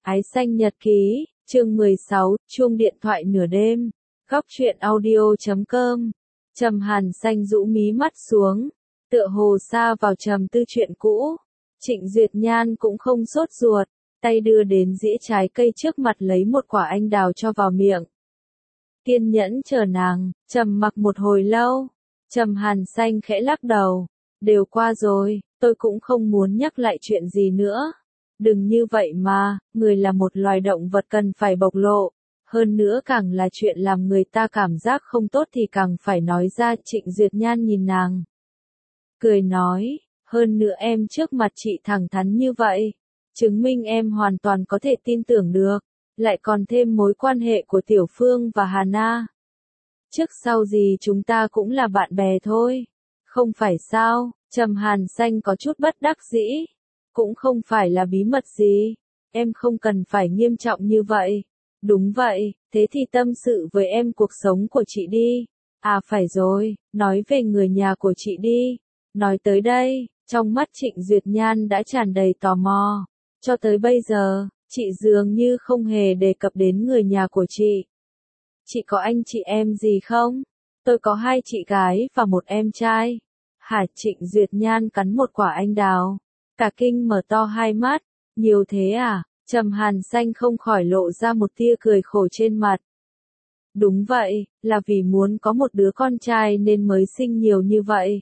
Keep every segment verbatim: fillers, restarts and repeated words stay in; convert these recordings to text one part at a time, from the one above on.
Ái xanh nhật ký, chương mười sáu, chuông điện thoại nửa đêm. Góc truyện audio chấm com. Trầm Hàn Xanh rũ mí mắt xuống, tựa hồ sa vào trầm tư chuyện cũ. Trịnh Duyệt Nhan cũng không sốt ruột, tay đưa đến dĩa trái cây trước mặt lấy một quả anh đào cho vào miệng. Kiên nhẫn chờ nàng, trầm mặc một hồi lâu. Trầm Hàn Xanh khẽ lắc đầu, đều qua rồi, tôi cũng không muốn nhắc lại chuyện gì nữa. Đừng như vậy mà, người là một loài động vật cần phải bộc lộ. Hơn nữa càng là chuyện làm người ta cảm giác không tốt thì càng phải nói ra. Trịnh Duyệt Nhan nhìn nàng, cười nói, hơn nữa em trước mặt chị thẳng thắn như vậy, chứng minh em hoàn toàn có thể tin tưởng được, lại còn thêm mối quan hệ của Tiểu Phương và Hà Na. Trước sau gì chúng ta cũng là bạn bè thôi, không phải sao? Trầm Hàn Xanh có chút bất đắc dĩ, cũng không phải là bí mật gì, em không cần phải nghiêm trọng như vậy. Đúng vậy, thế thì tâm sự với em cuộc sống của chị đi. À phải rồi, nói về người nhà của chị đi. Nói tới đây, trong mắt Trịnh Duyệt Nhan đã tràn đầy tò mò. Cho tới bây giờ, chị dường như không hề đề cập đến người nhà của chị. Chị có anh chị em gì không? Tôi có hai chị gái và một em trai. Hả? Trịnh Duyệt Nhan cắn một quả anh đào, cả kinh mở to hai mắt. Nhiều thế à? Trầm Hàn Xanh không khỏi lộ ra một tia cười khổ trên mặt. Đúng vậy, là vì muốn có một đứa con trai nên mới sinh nhiều như vậy.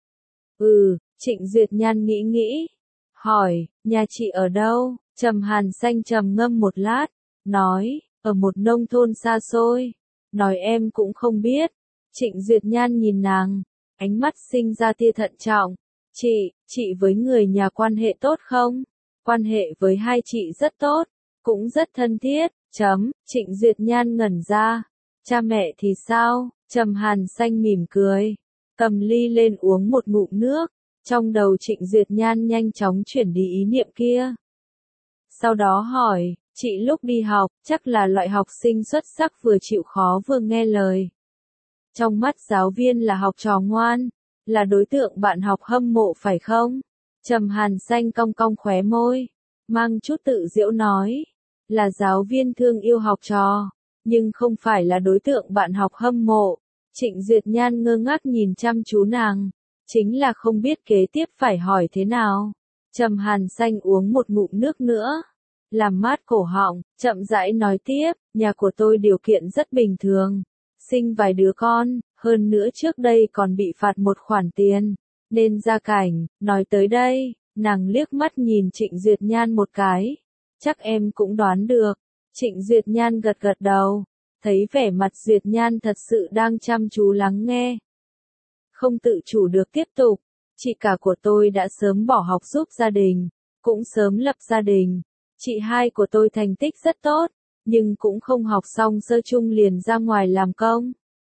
Ừ, Trịnh Duyệt Nhan nghĩ nghĩ, hỏi, nhà chị ở đâu? Trầm Hàn Xanh trầm ngâm một lát, nói, ở một nông thôn xa xôi. Nói em cũng không biết. Trịnh Duyệt Nhan nhìn nàng, ánh mắt sinh ra tia thận trọng. Chị, chị với người nhà quan hệ tốt không? Quan hệ với hai chị rất tốt, cũng rất thân thiết, chấm. Trịnh Duyệt Nhan ngẩn ra. Cha mẹ thì sao? Trầm Hàn Xanh mỉm cười, cầm ly lên uống một ngụm nước. Trong đầu Trịnh Duyệt Nhan nhanh chóng chuyển đi ý niệm kia. Sau đó hỏi, chị lúc đi học, chắc là loại học sinh xuất sắc vừa chịu khó vừa nghe lời. Trong mắt giáo viên là học trò ngoan, là đối tượng bạn học hâm mộ phải không? Trầm Hàn Xanh cong cong khóe môi, mang chút tự giễu nói, là giáo viên thương yêu học trò, nhưng không phải là đối tượng bạn học hâm mộ. Trịnh Duyệt Nhan ngơ ngác nhìn chăm chú nàng, chính là không biết kế tiếp phải hỏi thế nào. Trầm Hàn Xanh uống một ngụm nước nữa, làm mát cổ họng, chậm rãi nói tiếp, nhà của tôi điều kiện rất bình thường, sinh vài đứa con, hơn nữa trước đây còn bị phạt một khoản tiền, nên gia cảnh. Nói tới đây, nàng liếc mắt nhìn Trịnh Duyệt Nhan một cái, chắc em cũng đoán được. Trịnh Duyệt Nhan gật gật đầu, thấy vẻ mặt Duyệt Nhan thật sự đang chăm chú lắng nghe, không tự chủ được tiếp tục. Chị cả của tôi đã sớm bỏ học giúp gia đình, cũng sớm lập gia đình. Chị hai của tôi thành tích rất tốt, nhưng cũng không học xong sơ chung liền ra ngoài làm công.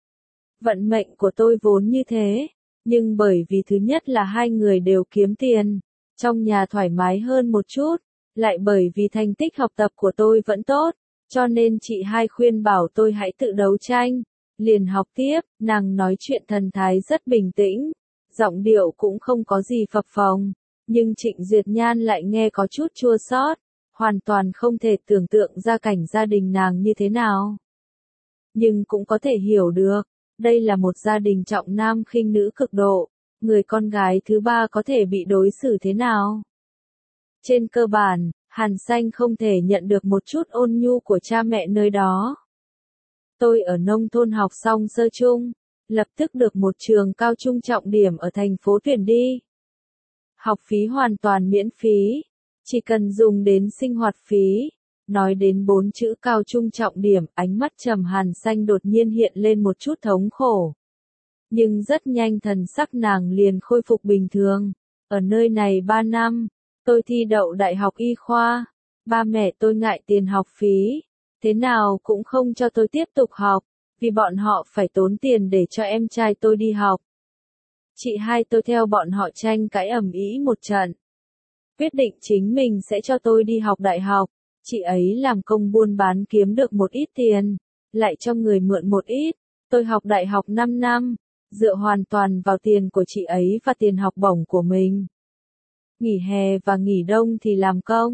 Vận mệnh của tôi vốn như thế, nhưng bởi vì thứ nhất là hai người đều kiếm tiền, trong nhà thoải mái hơn một chút, lại bởi vì thành tích học tập của tôi vẫn tốt, cho nên chị hai khuyên bảo tôi hãy tự đấu tranh, liền học tiếp. Nàng nói chuyện thần thái rất bình tĩnh, giọng điệu cũng không có gì phập phồng, nhưng Trịnh Duyệt Nhan lại nghe có chút chua xót, hoàn toàn không thể tưởng tượng ra cảnh gia đình nàng như thế nào. Nhưng cũng có thể hiểu được, đây là một gia đình trọng nam khinh nữ cực độ, người con gái thứ ba có thể bị đối xử thế nào. Trên cơ bản, Hàn Xanh không thể nhận được một chút ôn nhu của cha mẹ nơi đó. Tôi ở nông thôn học xong sơ chung, lập tức được một trường cao trung trọng điểm ở thành phố tuyển đi. Học phí hoàn toàn miễn phí, chỉ cần dùng đến sinh hoạt phí. Nói đến bốn chữ cao trung trọng điểm, ánh mắt Trầm Hàn Xanh đột nhiên hiện lên một chút thống khổ. Nhưng rất nhanh thần sắc nàng liền khôi phục bình thường. Ở nơi này ba năm, tôi thi đậu đại học y khoa. Ba mẹ tôi ngại tiền học phí, thế nào cũng không cho tôi tiếp tục học, vì bọn họ phải tốn tiền để cho em trai tôi đi học. Chị hai tôi theo bọn họ tranh cãi ầm ĩ một trận, quyết định chính mình sẽ cho tôi đi học đại học. Chị ấy làm công buôn bán kiếm được một ít tiền, lại cho người mượn một ít. Tôi học đại học năm năm, dựa hoàn toàn vào tiền của chị ấy và tiền học bổng của mình. Nghỉ hè và nghỉ đông thì làm công,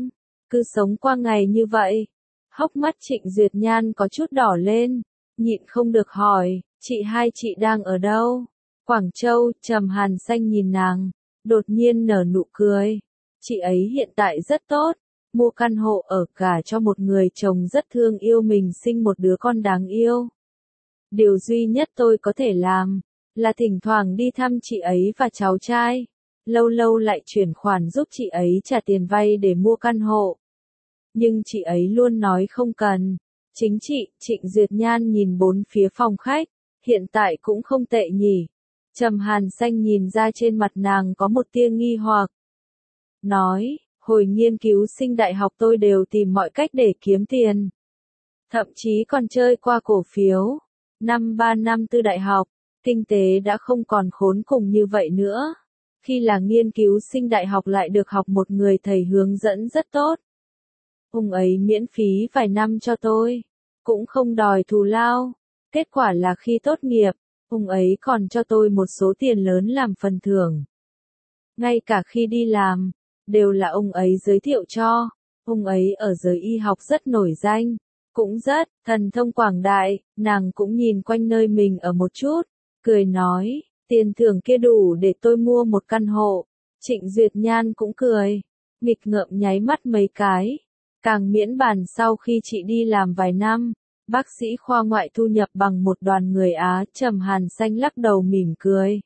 cứ sống qua ngày như vậy. Hốc mắt Trịnh Duyệt Nhan có chút đỏ lên, nhịn không được hỏi, chị hai chị đang ở đâu? Quảng Châu. Trầm Hàn Xanh nhìn nàng, đột nhiên nở nụ cười. Chị ấy hiện tại rất tốt, mua căn hộ ở cả cho một người chồng rất thương yêu mình, sinh một đứa con đáng yêu. Điều duy nhất tôi có thể làm, là thỉnh thoảng đi thăm chị ấy và cháu trai, lâu lâu lại chuyển khoản giúp chị ấy trả tiền vay để mua căn hộ. Nhưng chị ấy luôn nói không cần. Chính chị. Trịnh Duyệt Nhan nhìn bốn phía phòng khách, hiện tại cũng không tệ nhỉ. Trầm Hàn Xanh nhìn ra trên mặt nàng có một tia nghi hoặc. Nói, hồi nghiên cứu sinh đại học tôi đều tìm mọi cách để kiếm tiền. Thậm chí còn chơi qua cổ phiếu. Năm ba năm tư đại học, kinh tế đã không còn khốn cùng như vậy nữa. Khi là nghiên cứu sinh đại học lại được học một người thầy hướng dẫn rất tốt. Ông ấy miễn phí vài năm cho tôi, cũng không đòi thù lao. Kết quả là khi tốt nghiệp, ông ấy còn cho tôi một số tiền lớn làm phần thưởng. Ngay cả khi đi làm, đều là ông ấy giới thiệu cho. Ông ấy ở giới y học rất nổi danh, cũng rất thần thông quảng đại. Nàng cũng nhìn quanh nơi mình ở một chút, cười nói, tiền thưởng kia đủ để tôi mua một căn hộ. Trịnh Duyệt Nhan cũng cười, nghịch ngợm nháy mắt mấy cái. Càng miễn bàn sau khi chị đi làm vài năm, bác sĩ khoa ngoại thu nhập bằng một đoàn người Á. Trầm Hàn Xanh lắc đầu mỉm cười.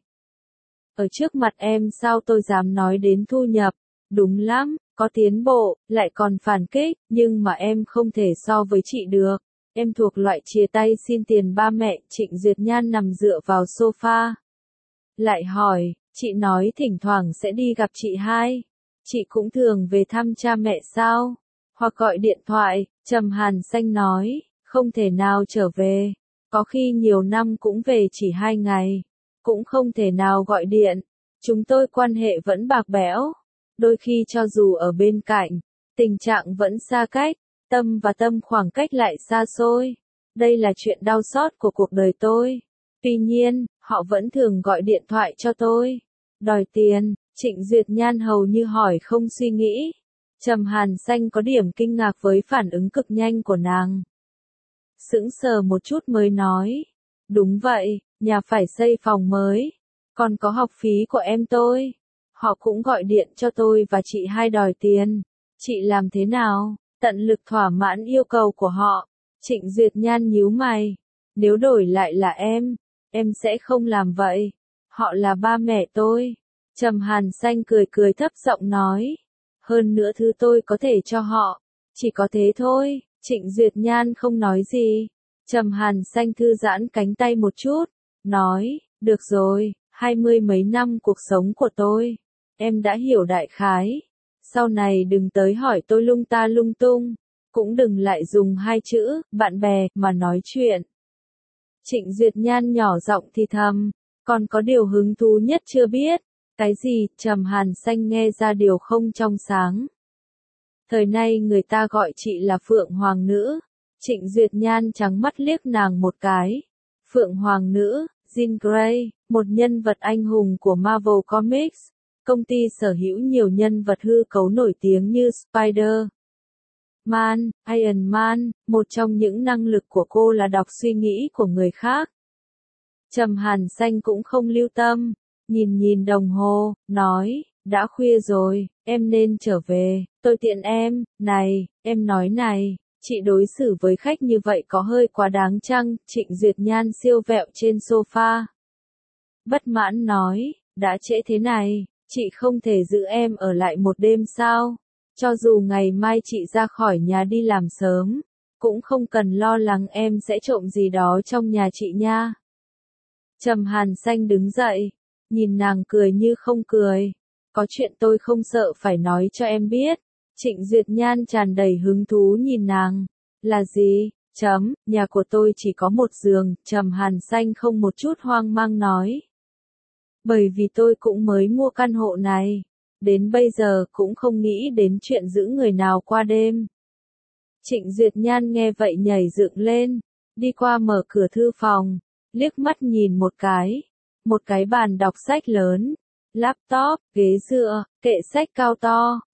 Ở trước mặt em sao tôi dám nói đến thu nhập, đúng lắm, có tiến bộ, lại còn phản kích, nhưng mà em không thể so với chị được. Em thuộc loại chia tay xin tiền ba mẹ. Trịnh Duyệt Nhan nằm dựa vào sofa. Lại hỏi, chị nói thỉnh thoảng sẽ đi gặp chị hai. Chị cũng thường về thăm cha mẹ sao? Hoặc gọi điện thoại. Trầm Hàn Xanh nói, không thể nào trở về. Có khi nhiều năm cũng về chỉ hai ngày. Cũng không thể nào gọi điện. Chúng tôi quan hệ vẫn bạc bẽo. Đôi khi cho dù ở bên cạnh, tình trạng vẫn xa cách. Tâm và tâm khoảng cách lại xa xôi. Đây là chuyện đau xót của cuộc đời tôi. Tuy nhiên, họ vẫn thường gọi điện thoại cho tôi. Đòi tiền. Trịnh Duyệt Nhan hầu như hỏi không suy nghĩ. Trầm Hàn Xanh có điểm kinh ngạc với phản ứng cực nhanh của nàng. Sững sờ một chút mới nói. Đúng vậy, nhà phải xây phòng mới. Còn có học phí của em tôi. Họ cũng gọi điện cho tôi và chị hai đòi tiền. Chị làm thế nào? Tận lực thỏa mãn yêu cầu của họ. Trịnh Duyệt Nhan nhíu mày. Nếu đổi lại là em, em sẽ không làm vậy. Họ là ba mẹ tôi. Trầm Hàn Xanh cười cười thấp giọng nói. Hơn nữa thứ tôi có thể cho họ, chỉ có thế thôi. Trịnh Duyệt Nhan không nói gì. Trầm Hàn Xanh thư giãn cánh tay một chút, nói, được rồi, hai mươi mấy năm cuộc sống của tôi, em đã hiểu đại khái. Sau này đừng tới hỏi tôi lung ta lung tung, cũng đừng lại dùng hai chữ, bạn bè, mà nói chuyện. Trịnh Duyệt Nhan nhỏ giọng thì thầm, còn có điều hứng thú nhất chưa biết. Cái gì? Trầm Hàn Xanh nghe ra điều không trong sáng. Thời nay người ta gọi chị là Phượng Hoàng Nữ. Trịnh Duyệt Nhan trắng mắt liếc nàng một cái. Phượng Hoàng Nữ, Jean Grey, một nhân vật anh hùng của Marvel Comics. Công ty sở hữu nhiều nhân vật hư cấu nổi tiếng như Spider-Man, Iron Man. Một trong những năng lực của cô là đọc suy nghĩ của người khác. Trầm Hàn Xanh cũng không lưu tâm. Nhìn nhìn đồng hồ, nói, đã khuya rồi, em nên trở về, tôi tiện em. Này, em nói này, chị đối xử với khách như vậy có hơi quá đáng chăng? Trịnh Duyệt Nhan siêu vẹo trên sofa. Bất mãn nói, đã trễ thế này, chị không thể giữ em ở lại một đêm sao? Cho dù ngày mai chị ra khỏi nhà đi làm sớm, cũng không cần lo lắng em sẽ trộm gì đó trong nhà chị nha. Trầm Hàn Xanh đứng dậy, nhìn nàng cười như không cười. Có chuyện tôi không sợ phải nói cho em biết. Trịnh Duyệt Nhan tràn đầy hứng thú nhìn nàng. Là gì? Chấm, nhà của tôi chỉ có một giường. Trầm Hàn Xanh không một chút hoang mang nói. Bởi vì tôi cũng mới mua căn hộ này. Đến bây giờ cũng không nghĩ đến chuyện giữ người nào qua đêm. Trịnh Duyệt Nhan nghe vậy nhảy dựng lên. Đi qua mở cửa thư phòng. Liếc mắt nhìn một cái. Một cái bàn đọc sách lớn, laptop, ghế dựa, kệ sách cao to,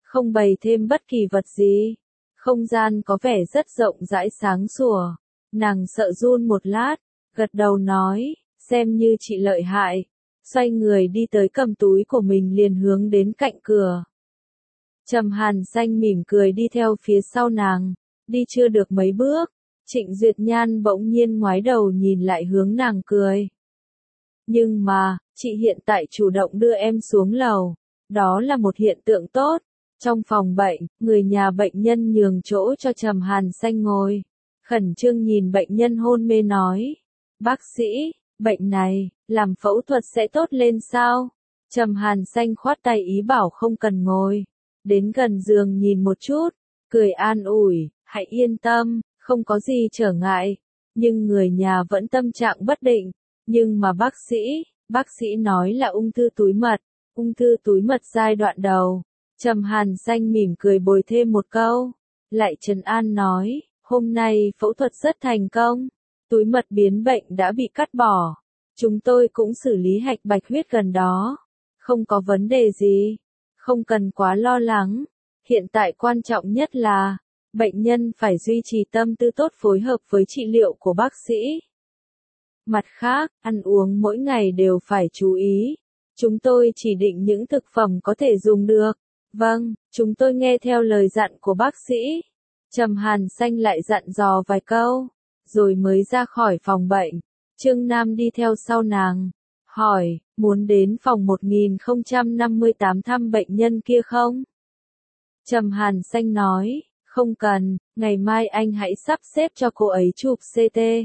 không bày thêm bất kỳ vật gì. Không gian có vẻ rất rộng rãi sáng sủa. Nàng sợ run một lát, gật đầu nói, xem như chị lợi hại. Xoay người đi tới cầm túi của mình liền hướng đến cạnh cửa. Trầm Hàn Xanh mỉm cười đi theo phía sau nàng, đi chưa được mấy bước, Trịnh Duyệt Nhan bỗng nhiên ngoái đầu nhìn lại hướng nàng cười. Nhưng mà, chị hiện tại chủ động đưa em xuống lầu, đó là một hiện tượng tốt. Trong phòng bệnh, người nhà bệnh nhân nhường chỗ cho Trầm Hàn Xanh ngồi, khẩn trương nhìn bệnh nhân hôn mê nói, bác sĩ, bệnh này, làm phẫu thuật sẽ tốt lên sao? Trầm Hàn Xanh khoát tay ý bảo không cần ngồi, đến gần giường nhìn một chút, cười an ủi, hãy yên tâm, không có gì trở ngại, nhưng người nhà vẫn tâm trạng bất định, nhưng mà bác sĩ, bác sĩ nói là ung thư túi mật, ung thư túi mật giai đoạn đầu. Trầm Hàn Xanh mỉm cười bồi thêm một câu, lại trấn an nói, hôm nay phẫu thuật rất thành công, túi mật biến bệnh đã bị cắt bỏ, chúng tôi cũng xử lý hạch bạch huyết gần đó, không có vấn đề gì, không cần quá lo lắng, hiện tại quan trọng nhất là, bệnh nhân phải duy trì tâm tư tốt phối hợp với trị liệu của bác sĩ. Mặt khác, ăn uống mỗi ngày đều phải chú ý, chúng tôi chỉ định những thực phẩm có thể dùng được. Vâng, chúng tôi nghe theo lời dặn của bác sĩ. Trầm Hàn Xanh lại dặn dò vài câu, rồi mới ra khỏi phòng bệnh. Trương Nam đi theo sau nàng, hỏi, muốn đến phòng một nghìn không trăm năm mươi tám thăm bệnh nhân kia không? Trầm Hàn Xanh nói, không cần, ngày mai anh hãy sắp xếp cho cô ấy chụp xê tê.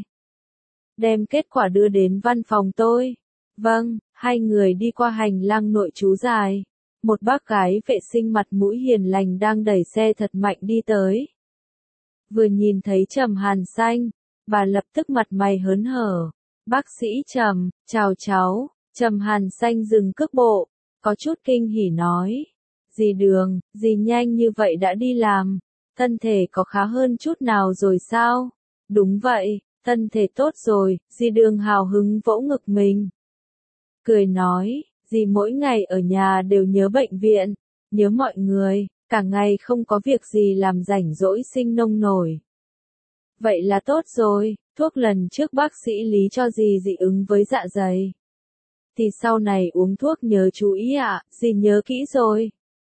Đem kết quả đưa đến văn phòng tôi. Vâng, hai người đi qua hành lang nội trú dài. Một bác gái vệ sinh mặt mũi hiền lành đang đẩy xe thật mạnh đi tới. Vừa nhìn thấy Trầm Hàn Xanh, bà lập tức mặt mày hớn hở. Bác sĩ Trầm, chào cháu. Trầm Hàn Xanh dừng cước bộ, có chút kinh hỉ nói. Dì Đường, dì nhanh như vậy đã đi làm. Thân thể có khá hơn chút nào rồi sao? Đúng vậy, thân thể tốt rồi, dì Đường hào hứng vỗ ngực mình. Cười nói. Dì mỗi ngày ở nhà đều nhớ bệnh viện, nhớ mọi người, cả ngày không có việc gì làm rảnh rỗi sinh nông nổi. Vậy là tốt rồi, thuốc lần trước bác sĩ lý cho dì dị ứng với dạ dày. Thì sau này uống thuốc nhớ chú ý ạ, à, dì nhớ kỹ rồi.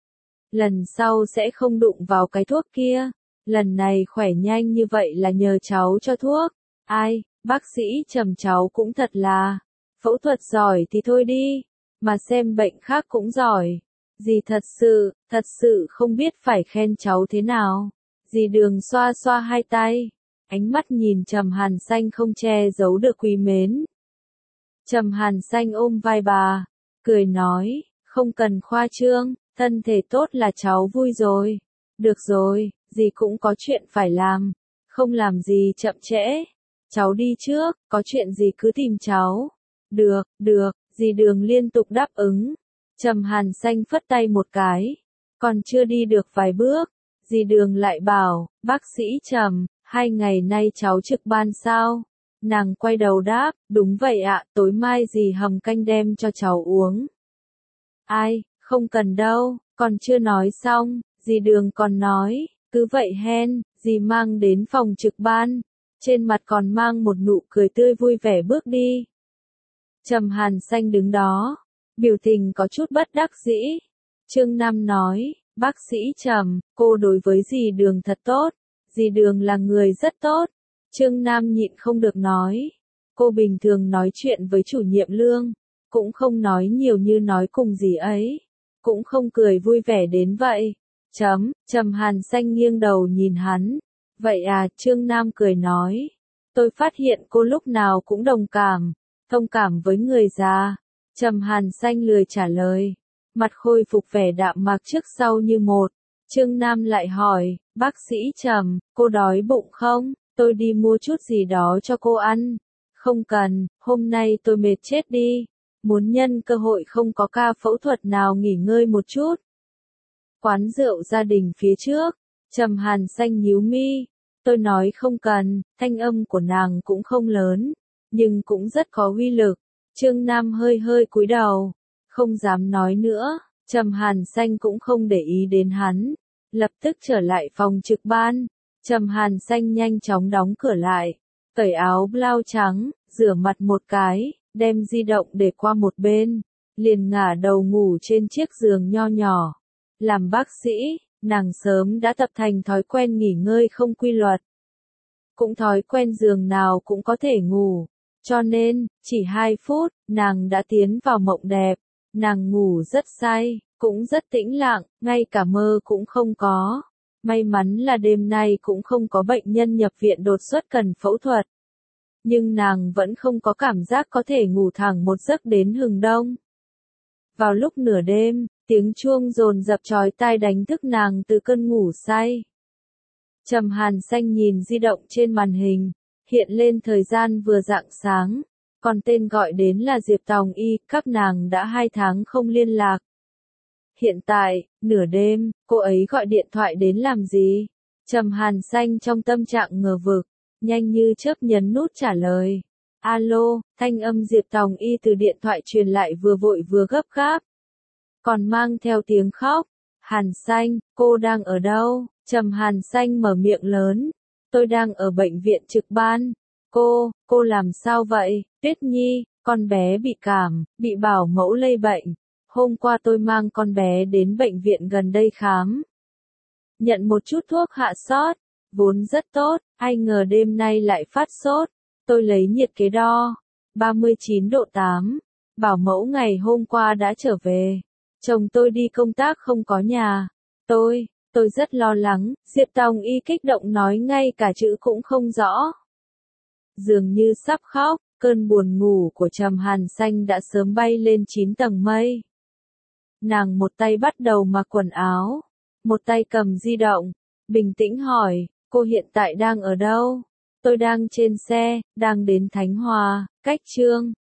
Lần sau sẽ không đụng vào cái thuốc kia, lần này khỏe nhanh như vậy là nhờ cháu cho thuốc. Ai, bác sĩ Trầm cháu cũng thật là, phẫu thuật giỏi thì thôi đi. Mà xem bệnh khác cũng giỏi. Dì thật sự, thật sự không biết phải khen cháu thế nào. Dì Đường xoa xoa hai tay, ánh mắt nhìn Trầm Hàn Xanh không che giấu được quý mến. Trầm Hàn Xanh ôm vai bà, cười nói, không cần khoa trương, thân thể tốt là cháu vui rồi. Được rồi, dì cũng có chuyện phải làm, không làm gì chậm trễ. Cháu đi trước, có chuyện gì cứ tìm cháu. Được, được. Dì Đường liên tục đáp ứng. Trầm Hàn Xanh phất tay một cái. Còn chưa đi được vài bước. Dì Đường lại bảo, bác sĩ Trầm, hai ngày nay cháu trực ban sao? Nàng quay đầu đáp, đúng vậy ạ, tối mai dì hầm canh đem cho cháu uống. Ai, không cần đâu, còn chưa nói xong, dì Đường còn nói, cứ vậy hen, dì mang đến phòng trực ban. Trên mặt còn mang một nụ cười tươi vui vẻ bước đi. Trầm Hàn Xanh đứng đó, biểu tình có chút bất đắc dĩ. Trương Nam nói, bác sĩ Trầm, cô đối với dì Đường thật tốt, dì Đường là người rất tốt. Trương Nam nhịn không được nói, cô bình thường nói chuyện với chủ nhiệm Lương, cũng không nói nhiều như nói cùng dì ấy, cũng không cười vui vẻ đến vậy. Chấm, Trầm Hàn Xanh nghiêng đầu nhìn hắn, vậy à, Trương Nam cười nói, tôi phát hiện cô lúc nào cũng đồng cảm. Thông cảm với người già. Trầm Hàn Xanh lười trả lời, mặt khôi phục vẻ đạm mạc trước sau như một. Trương Nam lại hỏi, bác sĩ Trầm, cô đói bụng không? Tôi đi mua chút gì đó cho cô ăn. Không cần, hôm nay tôi mệt chết đi. Muốn nhân cơ hội không có ca phẫu thuật nào nghỉ ngơi một chút. Quán rượu gia đình phía trước. Trầm Hàn Xanh nhíu mi. Tôi nói không cần, thanh âm của nàng cũng không lớn. Nhưng cũng rất có uy lực. Trương Nam hơi hơi cúi đầu, không dám nói nữa. Trầm Hàn Xanh cũng không để ý đến hắn, lập tức trở lại phòng trực ban. Trầm Hàn Xanh nhanh chóng đóng cửa lại, cởi áo blau trắng, rửa mặt một cái, đem di động để qua một bên, liền ngả đầu ngủ trên chiếc giường nho nhỏ. Làm bác sĩ, nàng sớm đã tập thành thói quen nghỉ ngơi không quy luật. Cũng thói quen giường nào cũng có thể ngủ, cho nên, chỉ hai phút, nàng đã tiến vào mộng đẹp. Nàng ngủ rất say, cũng rất tĩnh lặng, ngay cả mơ cũng không có. May mắn là đêm nay cũng không có bệnh nhân nhập viện đột xuất cần phẫu thuật. Nhưng nàng vẫn không có cảm giác có thể ngủ thẳng một giấc đến hừng đông. Vào lúc nửa đêm, tiếng chuông dồn dập chói tai đánh thức nàng từ cơn ngủ say. Trầm Hàn Xanh nhìn di động trên màn hình, hiện lên thời gian vừa rạng sáng, còn tên gọi đến là Diệp Tòng Y, các nàng đã hai tháng không liên lạc. Hiện tại, nửa đêm, cô ấy gọi điện thoại đến làm gì? Trầm Hàn Xanh trong tâm trạng ngờ vực, nhanh như chớp nhấn nút trả lời. Alo, thanh âm Diệp Tòng Y từ điện thoại truyền lại vừa vội vừa gấp gáp. Còn mang theo tiếng khóc. Hàn Xanh, cô đang ở đâu? Trầm Hàn Xanh mở miệng lớn. Tôi đang ở bệnh viện trực ban. Cô, cô làm sao vậy? Tuyết Nhi, con bé bị cảm, bị bảo mẫu lây bệnh. Hôm qua tôi mang con bé đến bệnh viện gần đây khám. Nhận một chút thuốc hạ sốt, vốn rất tốt, ai ngờ đêm nay lại phát sốt. Tôi lấy nhiệt kế đo, ba mươi chín độ tám. Bảo mẫu ngày hôm qua đã trở về. Chồng tôi đi công tác không có nhà. Tôi, tôi rất lo lắng, Diệp Tòng Y kích động nói ngay cả chữ cũng không rõ. Dường như sắp khóc, cơn buồn ngủ của Trầm Hàn Xanh đã sớm bay lên chín tầng mây. Nàng một tay bắt đầu mặc quần áo, một tay cầm di động, bình tĩnh hỏi, cô hiện tại đang ở đâu? Tôi đang trên xe, đang đến Thánh Hòa, cách Trương